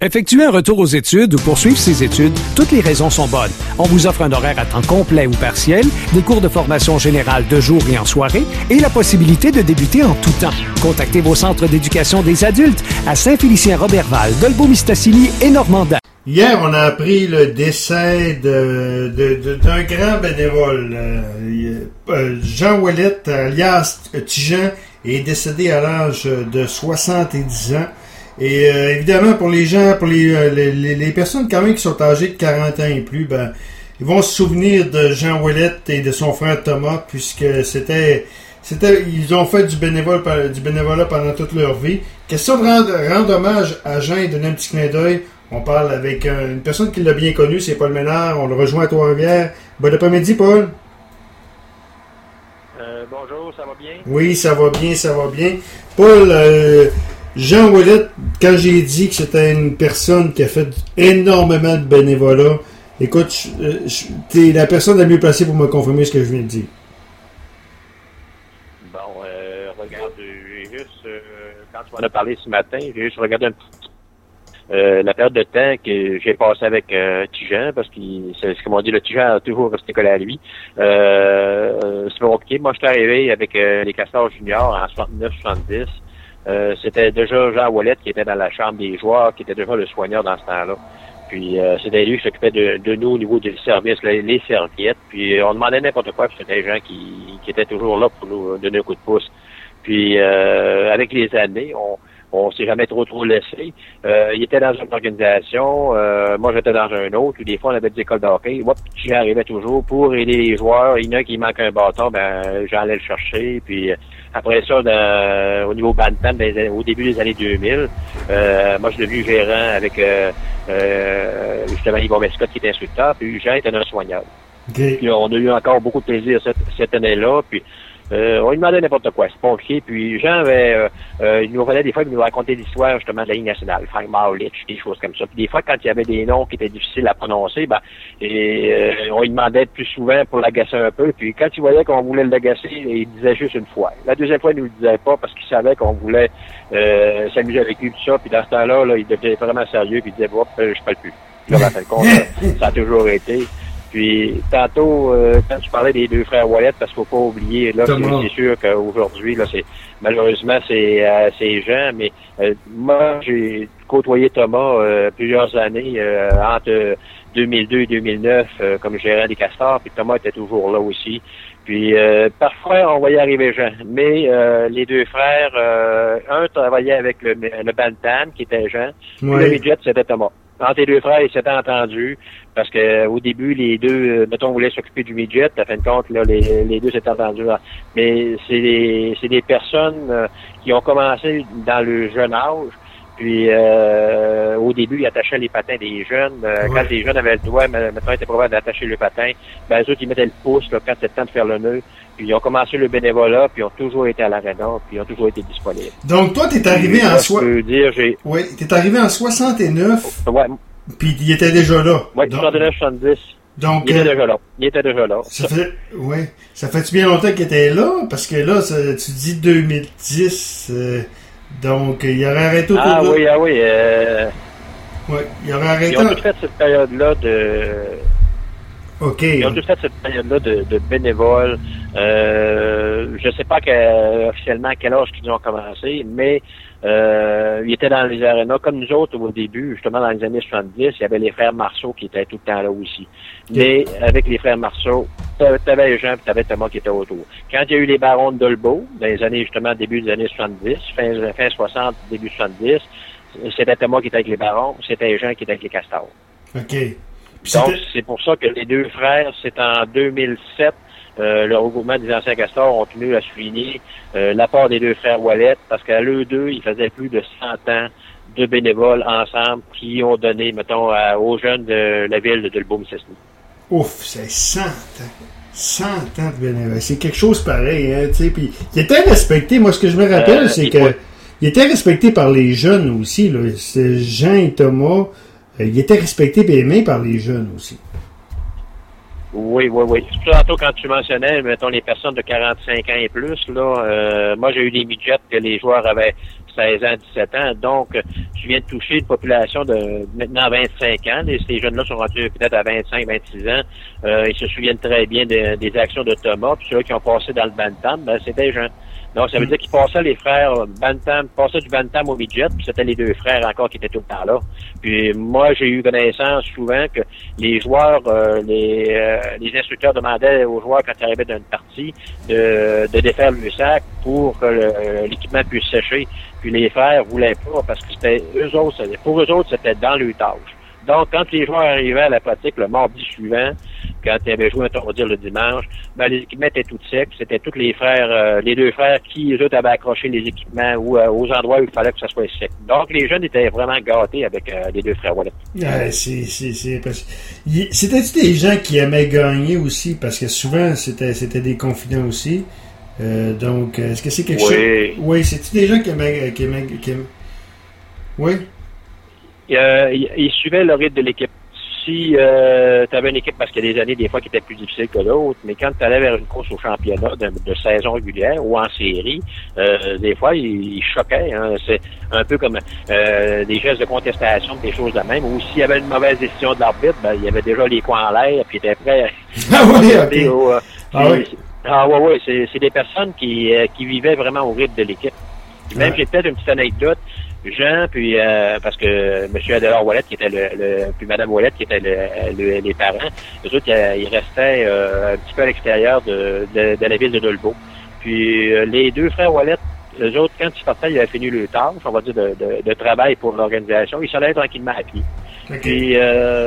Effectuer un retour aux études ou poursuivre ses études, toutes les raisons sont bonnes. On vous offre un horaire à temps complet ou partiel, des cours de formation générale de jour et en soirée et la possibilité de débuter en tout temps. Contactez vos centres d'éducation des adultes à Saint-Félicien-Roberval, Dolbeau-Mistassini et Normandin. Hier, on a appris le décès d'un grand bénévole. Jean Ouellette, alias Tijan, est décédé à l'âge de 70 ans. Et évidemment, pour les gens, pour les personnes quand même qui sont âgées de 40 ans et plus, ben, ils vont se souvenir de Jean Ouellette et de son frère Thomas, puisque ils ont fait du bénévolat pendant toute leur vie. Question de rendre hommage à Jean et donner un petit clin d'œil. On parle avec une personne qui l'a bien connu, c'est Paul Ménard. On le rejoint à Trois-Rivières. Bon après-midi, Paul. Bonjour, ça va bien? Oui, ça va bien. Paul, Jean Ouellette, quand j'ai dit que c'était une personne qui a fait énormément de bénévolat, écoute, t'es la personne la mieux placée pour me confirmer ce que je viens de dire. Bon, regarde, j'ai juste, quand tu m'en as parlé ce matin, j'ai juste regardé un petit la période de temps que j'ai passé avec Tijan, parce que c'est comme on dit, le Tijan a toujours resté collé à lui. C'est pas compliqué. Moi, je suis arrivé avec les Castors juniors en 69-70. C'était déjà Jean Ouellette qui était dans la chambre des joueurs, qui était déjà le soigneur dans ce temps-là. Puis c'était lui qui s'occupait de nous au niveau du service, les serviettes. Puis on demandait n'importe quoi, puis c'était des gens qui étaient toujours là pour nous donner un coup de pouce. Puis avec les années, on s'est jamais trop laissé. Il était dans une organisation, moi j'étais dans un autre, puis des fois on avait des écoles de hockey. Moi, j'y arrivais toujours pour aider les joueurs. Il y en a qui manquent un bâton, ben j'allais le chercher. Puis après ça, au niveau bantam, au début des années 2000, moi je suis devenu gérant avec justement Yvon Mescott qui était instructeur, puis Jean était notre soigneur. Okay. Puis on a eu encore beaucoup de plaisir cette année-là. Puis on lui demandait n'importe quoi, c'est pompier. Puis Jean avait, il nous revenait des fois, il nous racontait l'histoire justement de la Ligue nationale, Frank Maolich, des choses comme ça. Puis des fois, quand il y avait des noms qui étaient difficiles à prononcer, ben, on lui demandait plus souvent pour l'agacer un peu. Puis quand il voyait qu'on voulait l'agacer, il disait juste une fois. La deuxième fois, il nous le disait pas parce qu'il savait qu'on voulait s'amuser avec lui, tout ça. Puis dans ce temps-là, là, il devenait vraiment sérieux. Puis il disait, hop, je parle plus. Puis là, en fin de compte, ça a toujours été. Puis tantôt, quand tu parlais des deux frères Ouellette, parce qu'il faut pas oublier, là, c'est sûr qu'aujourd'hui, là, malheureusement c'est Jean, mais moi j'ai côtoyé Thomas plusieurs années entre 2002 et 2009 comme gérant des Castors, puis Thomas était toujours là aussi. Puis parfois on voyait arriver Jean, mais les deux frères, un travaillait avec le Bantam qui était Jean, puis le midget c'était Thomas. Entre les deux frères, ils s'étaient entendus parce que au début, les deux, mettons, voulaient s'occuper du midget. À fin de compte, là, les deux s'étaient entendus. Mais c'est des personnes qui ont commencé dans le jeune âge. Puis au début, ils attachaient les patins des jeunes. Quand les jeunes avaient le doigt, mettons, étaient probable d'attacher le patin, ben eux autres, ils mettaient le pouce là, quand c'était le temps de faire le nœud. Puis ils ont commencé le bénévolat, puis ils ont toujours été à l'aréna, puis ils ont toujours été disponibles. Donc toi, t'es arrivé t'es arrivé en 69. Ouais. Puis il était déjà là. Oui, 69-70. Donc, il était déjà là. Ça fait-tu bien longtemps qu'il était là? Parce que là, tu dis 2010, donc il aurait arrêté autour de... Oui. Il aurait arrêté... Ils ont tout fait cette période-là de... OK. Ils ont tout fait cette période-là de bénévoles. Je sais pas officiellement à quel âge qu'ils ont commencé, mais ils étaient dans les arénas comme nous autres au début, justement dans les années 70. Il y avait les frères Marceau qui étaient tout le temps là aussi. Mais avec les frères Marceau, t'avais Jean et t'avais Thomas qui étaient autour. Quand il y a eu les barons de Dolbeau, dans les années justement début des années 70, fin 60, début 70, c'était Thomas qui était avec les barons, c'était Jean qui était avec les Castors. OK. Donc, c'est pour ça que les deux frères, c'est en 2007, le regroupement des anciens Castors ont tenu à souligner l'apport des deux frères Ouellette, parce qu'à eux deux, ils faisaient plus de 100 ans de bénévoles ensemble qui ont donné, mettons, aux jeunes de la ville de Dolbeau-Mistassini. Ouf, c'est 100 ans. 100 ans de bénévoles. C'est quelque chose pareil, hein, tu sais. Puis, il était respecté. Moi, ce que je me rappelle, c'est que il était respecté par les jeunes aussi, là. C'est Jean et Thomas. Il était respecté et aimé par les jeunes aussi. Oui. Tantôt, quand tu mentionnais, mettons, les personnes de 45 ans et plus, là, moi, j'ai eu des midgets que les joueurs avaient 16 ans, 17 ans. Donc, tu viens de toucher une population de maintenant 25 ans. Ces jeunes-là sont rendus peut-être à 25, 26 ans. Ils se souviennent très bien des actions de Thomas. Puis ceux qui ont passé dans le bantam, ben, c'est des jeunes. Donc, ça veut dire qu'ils passaient les frères bantam, passaient du bantam au midget, puis c'était les deux frères encore qui étaient tout le temps là. Puis moi, j'ai eu connaissance souvent que les joueurs, les instructeurs demandaient aux joueurs quand ils arrivaient d'une partie de défaire le sac pour que l'équipement puisse sécher. Puis les frères voulaient pas parce que c'était pour eux autres, c'était dans leur tâche. Donc, quand les joueurs arrivaient à la pratique le mardi suivant, quand ils avaient joué un tour le dimanche, ben, les équipements étaient tous secs. C'était tous les frères, les deux frères qui, eux autres, avaient accroché les équipements ou aux endroits où il fallait que ça soit sec. Donc, les jeunes étaient vraiment gâtés avec les deux frères Wallet. Ouais, c'était-tu des gens qui aimaient gagner aussi? Parce que souvent, c'était des confidents aussi. Donc, est-ce que c'est quelque chose? Oui, c'est-tu des gens qui aimaient... Oui? Ils suivaient le rythme de l'équipe. Si tu avais une équipe, parce qu'il y a des années, des fois, qui étaient plus difficiles que d'autres, mais quand tu allais vers une course au championnat de saison régulière ou en série, des fois, ils choquaient. Hein. C'est un peu comme des gestes de contestation, des choses de même. Ou s'il y avait une mauvaise décision de l'arbitre, ben, il y avait déjà les coins en l'air, puis ils étaient prêts oui, c'est des personnes qui vivaient vraiment au rythme de l'équipe. Même, j'ai peut-être une petite anecdote. Jean, puis parce que M. Adélard Wallet, qui était puis Mme Wallet, qui étaient les parents, eux autres, ils restaient un petit peu à l'extérieur de la ville de Dolbeau. Puis les deux frères Wallet, eux autres, quand ils partaient, ils avaient fini le tâche, on va dire, de travail pour l'organisation. Ils s'allaient tranquillement à pied. Okay. Puis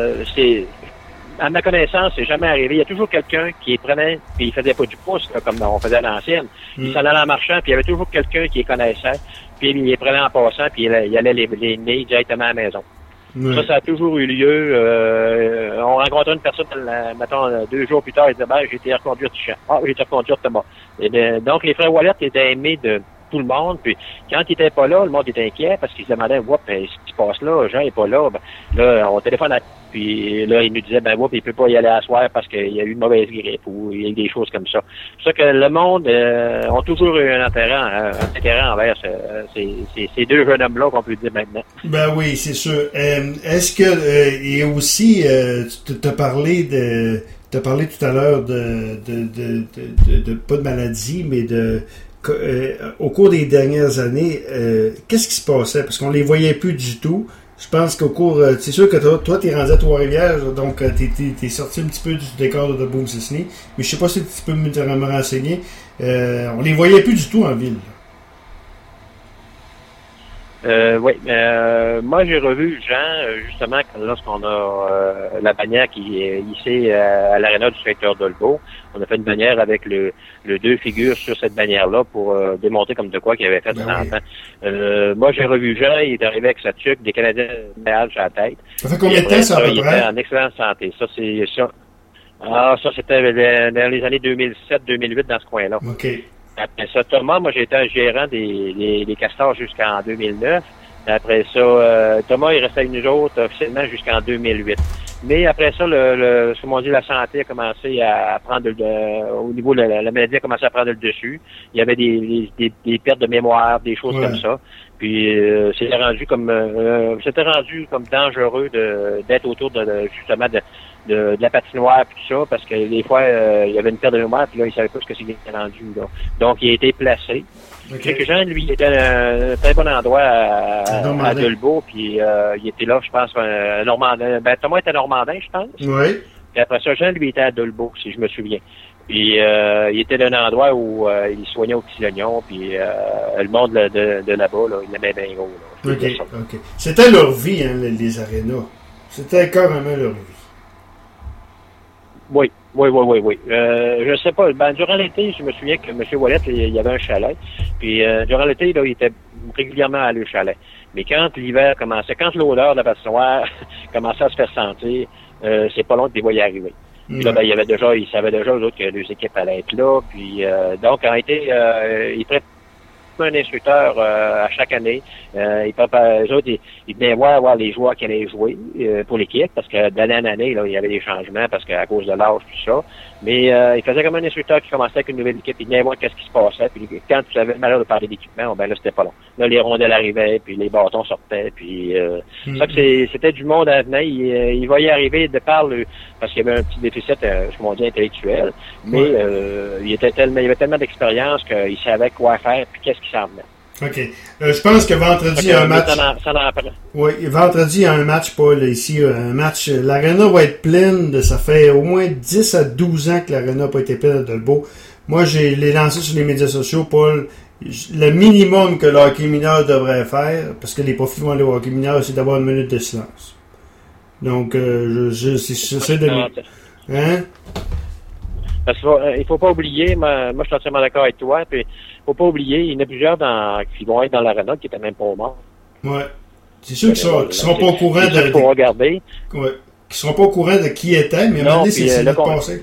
à ma connaissance, c'est jamais arrivé. Il y a toujours quelqu'un qui les prenait, puis il faisait pas du pouce, là, comme on faisait à l'ancienne. Il s'en allait en marchant, puis il y avait toujours quelqu'un qui les connaissait, puis il les prenait en passant, puis il allait les mener directement à la maison. Ça a toujours eu lieu. On rencontrait une personne, mettons, 2 jours plus tard, il disait, ben, j'ai été reconduire Tichan. Ah, j'ai été reconduire Thomas. Donc, les frères Wallet étaient aimés de tout le monde, puis quand il était pas là, le monde était inquiet parce qu'ils se demandaient, ce qui se passe là, Jean est pas là, ben, là, on téléphone puis là, il nous disait, il peut pas y aller à soir parce qu'il y a eu une mauvaise grippe ou il y a eu des choses comme ça. C'est ça que le monde a toujours eu un intérêt envers ces deux jeunes hommes-là qu'on peut dire maintenant. Ben oui, c'est sûr. Est-ce que, et aussi, tu t'as parlé tout à l'heure de pas de maladie, mais au cours des dernières années, qu'est-ce qui se passait? Parce qu'on les voyait plus du tout. Je pense qu'au cours... c'est sûr que toi, t'es rendu à Trois-Rivières, donc t'es sorti un petit peu du décor de Beauce-Sisney, mais je sais pas si tu peux me renseigner. On les voyait plus du tout en ville. Oui. Moi, j'ai revu Jean, justement, lorsqu'on a la bannière qui est hissée à l'aréna du secteur d'Olbeau. On a fait une bannière avec le 2 figures sur cette bannière-là pour démontrer comme de quoi qu'il avait fait 100 ans. Moi, j'ai revu Jean, il est arrivé avec sa tuque, des Canadiens de sur la tête. Ça fait combien de temps, ça, à peu près? Il était en excellente santé. Ça, c'est ça. Ça, c'était dans les années 2007-2008 dans ce coin-là. OK. Après ça, Thomas, moi, j'ai été un gérant des Castors jusqu'en 2009. Après ça, Thomas, il restait avec nous autres officiellement jusqu'en 2008. Mais après ça, comme on dit, la santé a commencé à prendre au niveau de la maladie a commencé à prendre le dessus. Il y avait des pertes de mémoire, des choses comme ça. Puis c'était rendu comme dangereux d'être autour justement de la patinoire puis tout ça, parce que des fois il y avait une perte de mémoire, puis là il savait pas ce que c'était rendu là. Donc il a été placé. Okay. Que Jean, lui, il était à un très bon endroit à Dolbeau, puis il était là, je pense, Normandin. Ben, Thomas était Normandin, je pense. Oui. Puis après ça, Jean, lui, était à Dolbeau, si je me souviens. Puis il était dans un endroit où il soignait au petit oignon, puis le monde de là-bas, là, il aimait bien gros. Là, OK. C'était leur vie, hein, les arénas. C'était carrément leur vie. Oui. Je sais pas. Ben, durant l'été, je me souviens que M. Wallet, il y avait un chalet. Puis durant l'été, là, il était régulièrement à le chalet. Mais quand l'hiver commençait, quand l'odeur de la patinoire commençait à se faire sentir, c'est pas long que des voyaient arriver. Puis là, ben, ils savaient déjà, eux autres, que les équipes allaient être là. Puis donc, en été, pratiquement un instructeur à chaque année. Eux autres, ils venaient voir les joueurs qui allaient jouer pour l'équipe, parce que d'année en année, là, il y avait des changements parce qu'à cause de l'âge, tout ça. Mais il faisait comme un instructeur qui commençait avec une nouvelle équipe, il venait voir qu'est-ce qui se passait. Puis quand tu avais le malheur de parler d'équipement, ben là, c'était pas long. Là, les rondelles arrivaient, puis les bâtons sortaient, puis ça que c'était du monde à venir. Il va y arriver de par parce qu'il y avait un petit déficit, je m'en dis, intellectuel, mais il y avait tellement d'expérience qu'il savait quoi faire puis qu'est-ce qui s'en venait. OK. Je pense que vendredi, il y a un match. Oui, vendredi, il y a un match, Paul, ici. Un match. L'Arena va être pleine. Ça fait au moins 10 à 12 ans que l'Arena n'a pas été pleine à Dolbeau. Moi, j'ai les lancé sur les médias sociaux, Paul. Le minimum que le hockey mineur devrait faire, parce que les profits vont aller au hockey mineur, c'est d'avoir une minute de silence. Donc, j'essaie de... Hein? Parce qu'il faut pas oublier, moi je suis entièrement d'accord avec toi, puis faut pas oublier, il y en a plusieurs qui vont être dans l'arena qui étaient même pas morts. Ouais. C'est sûr qu'ils seront pas au courant de... Pour regarder. Ouais. Qui seront pas au courant de qui était, mais à un moment donné, c'est notre passé.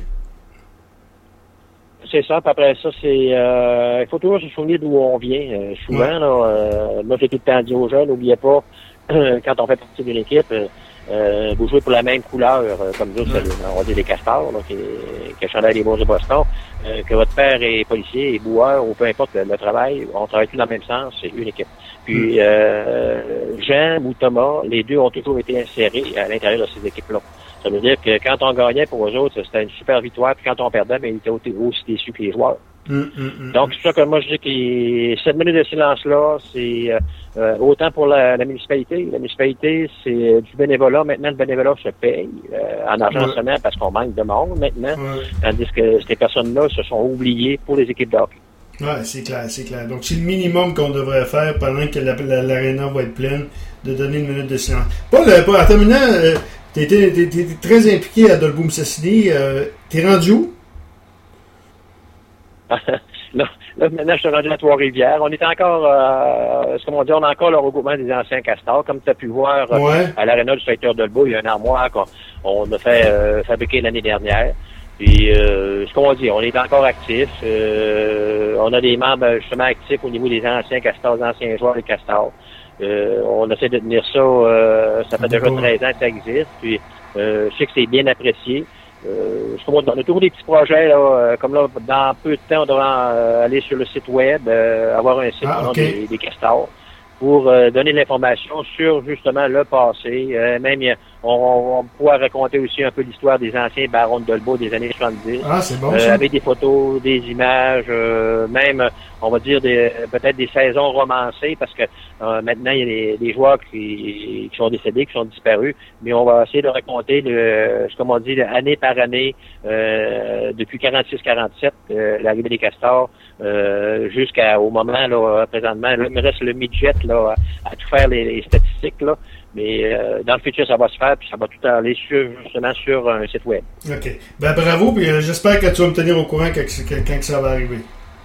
C'est ça, puis après ça, il faut toujours se souvenir d'où on vient. Souvent, là, moi j'ai tout le temps dit aux jeunes, n'oubliez pas, quand on fait partie d'une équipe, vous jouez pour la même couleur, comme nous, on dit les Castors, là, qui est chandail des Bourses de Boston, que votre père est policier, est boueur, ou peu importe le travail, on travaille tous dans le même sens, c'est une équipe. Puis Jean ou Thomas, les deux ont toujours été insérés à l'intérieur de ces équipes-là. Ça veut dire que quand on gagnait pour eux autres, c'était une super victoire, puis quand on perdait, ben, ils étaient aussi déçus que les joueurs. Donc, c'est ça que moi, je dis que cette minute de silence-là, c'est autant pour la municipalité. La municipalité, c'est du bénévolat. Maintenant, le bénévolat se paye en argent seulement parce qu'on manque de monde maintenant. Tandis que ces personnes-là se sont oubliées pour les équipes de hockey. Oui, c'est clair. Donc, c'est le minimum qu'on devrait faire pendant que l'aréna va être pleine, de donner une minute de silence. Paul, en terminant, t'es très impliqué à Dolbeau-Mistassini. T'es rendu où? Là, maintenant, je suis rendu à Trois-Rivières. On est encore, comme on dit, on a encore le regroupement des anciens Castors. Comme tu as pu voir à l'aréna du secteur de Dolbeau, il y a une armoire qu'on a fait fabriquer l'année dernière. Puis, ce qu'on dit, on est encore actifs. On a des membres justement actifs au niveau des anciens Castors, des anciens joueurs des Castors. On essaie de tenir ça. Ça fait déjà 13 ans que ça existe. Puis, je sais que c'est bien apprécié. On a toujours des petits projets, là, comme là, dans peu de temps, on devrait aller sur le site web, avoir un site des Castors, pour donner de l'information sur justement le passé. Même on pourra raconter aussi un peu l'histoire des anciens barons de Dolbeau des années 70. Ah, c'est bon, ça. Avec des photos, des images, même, on va dire, peut-être des saisons romancées, parce que maintenant, il y a des joueurs qui sont décédés, qui sont disparus, mais on va essayer de raconter, comme on dit, année par année, depuis 46-47, l'arrivée des Castors, jusqu'au moment, là, présentement. Là, il me reste le midget, là, à tout faire les statistiques, là. Mais dans le futur, ça va se faire, puis ça va tout aller justement sur un site web. OK. Ben bravo, puis j'espère que tu vas me tenir au courant quand ça va arriver.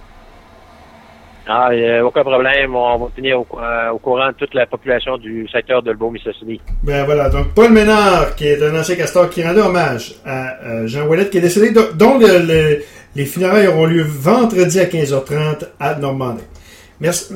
Aucun problème. On va tenir au courant de toute la population du secteur de Dolbeau-Mistassini. Ben voilà. Donc, Paul Ménard, qui est un ancien Castor, qui rendait hommage à Jean Ouellet, qui est décédé, dont les funérailles auront lieu vendredi à 15h30 à Normandie. Merci.